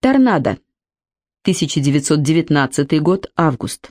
Торнадо. 1919 год, август.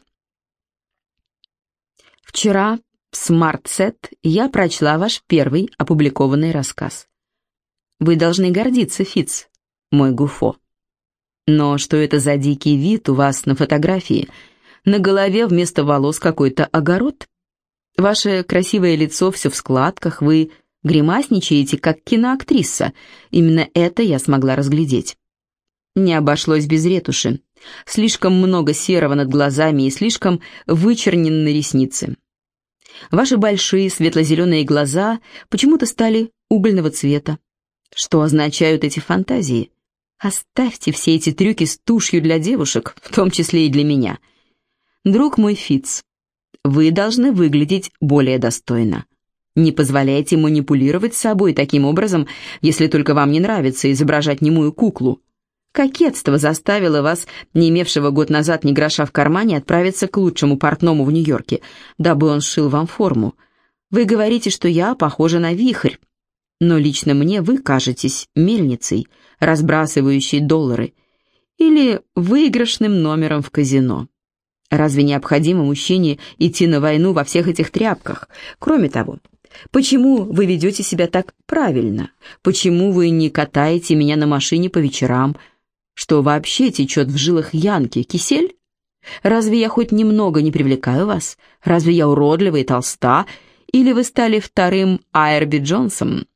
Вчера в Смартсет я прочла ваш первый опубликованный рассказ. Вы должны гордиться, Фитц, мой Гуфо. Но что это за дикий вид у вас на фотографии? На голове вместо волос какой-то огород? Ваше красивое лицо все в складках, вы гримасничаете, как киноактриса. Именно это я смогла разглядеть. Не обошлось без ретуши. Слишком много серого над глазами и слишком вычернены ресницы. Ваши большие светло-зеленые глаза почему-то стали угольного цвета. Что означают эти фантазии? Оставьте все эти трюки с тушью для девушек, в том числе и для меня. Друг мой Фитц, вы должны выглядеть более достойно. Не позволяйте манипулировать собой таким образом, если только вам не нравится изображать немую куклу. Кокетство заставило вас, не имевшего год назад ни гроша в кармане, отправиться к лучшему портному в Нью-Йорке, дабы он сшил вам форму. Вы говорите, что я похожа на вихрь, но лично мне вы кажетесь мельницей, разбрасывающей доллары, или выигрышным номером в казино. Разве необходимо мужчине идти на войну во всех этих тряпках? Кроме того, почему вы ведете себя так правильно? Почему вы не катаете меня на машине по вечерам? Что вообще течет в жилах Янки? Кисель? Разве я хоть немного не привлекаю вас? Разве я уродлива и толста? Или вы стали вторым Айрби Джонсом?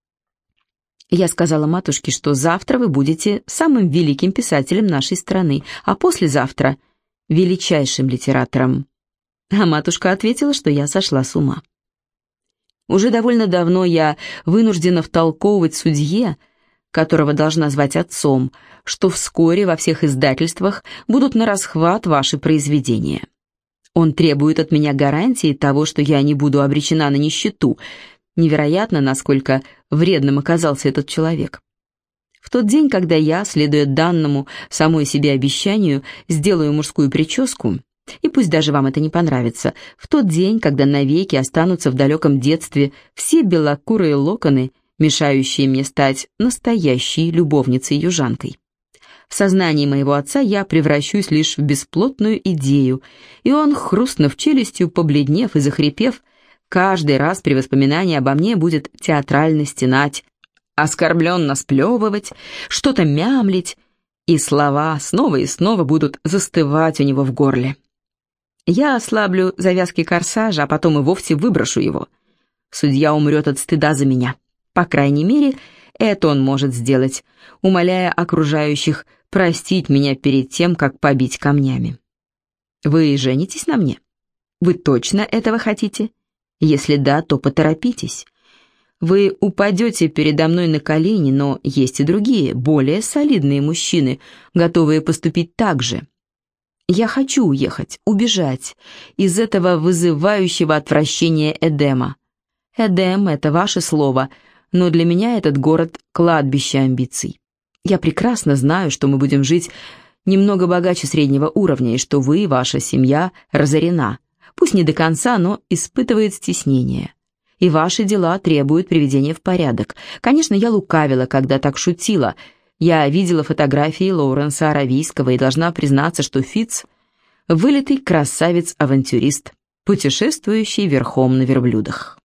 Я сказала матушке, что завтра вы будете самым великим писателем нашей страны, а послезавтра — величайшим литератором. А матушка ответила, что я сошла с ума. Уже довольно давно я вынуждена втолковывать судье, которого должна звать отцом, что вскоре во всех издательствах будут нарасхват ваши произведения. Он требует от меня гарантии того, что я не буду обречена на нищету. Невероятно, насколько вредным оказался этот человек. В тот день, когда я, следуя данному самой себе обещанию, сделаю мужскую прическу, и пусть даже вам это не понравится, в тот день, когда навеки останутся в далеком детстве все белокурые локоны, мешающие мне стать настоящей любовницей-южанкой. В сознании моего отца я превращусь лишь в бесплотную идею, и он, хрустнув челюстью, побледнев и захрипев, каждый раз при воспоминании обо мне будет театрально стенать, оскорбленно сплевывать, что-то мямлить, и слова снова и снова будут застывать у него в горле. Я ослаблю завязки корсажа, а потом и вовсе выброшу его. Судья умрет от стыда за меня. По крайней мере, это он может сделать, умоляя окружающих простить меня перед тем, как побить камнями. Вы женитесь на мне? Вы точно этого хотите? Если да, то поторопитесь. Вы упадете передо мной на колени, но есть и другие, более солидные мужчины, готовые поступить так же. Я хочу уехать, убежать из этого вызывающего отвращения Эдема. Эдем — это ваше слово, но для меня этот город — кладбище амбиций. Я прекрасно знаю, что мы будем жить немного богаче среднего уровня, и что вы, ваша семья, разорена. Пусть не до конца, но испытывает стеснение. И ваши дела требуют приведения в порядок. Конечно, я лукавила, когда так шутила. Я видела фотографии Лоуренса Аравийского и должна признаться, что Фитц — вылитый красавец-авантюрист, путешествующий верхом на верблюдах.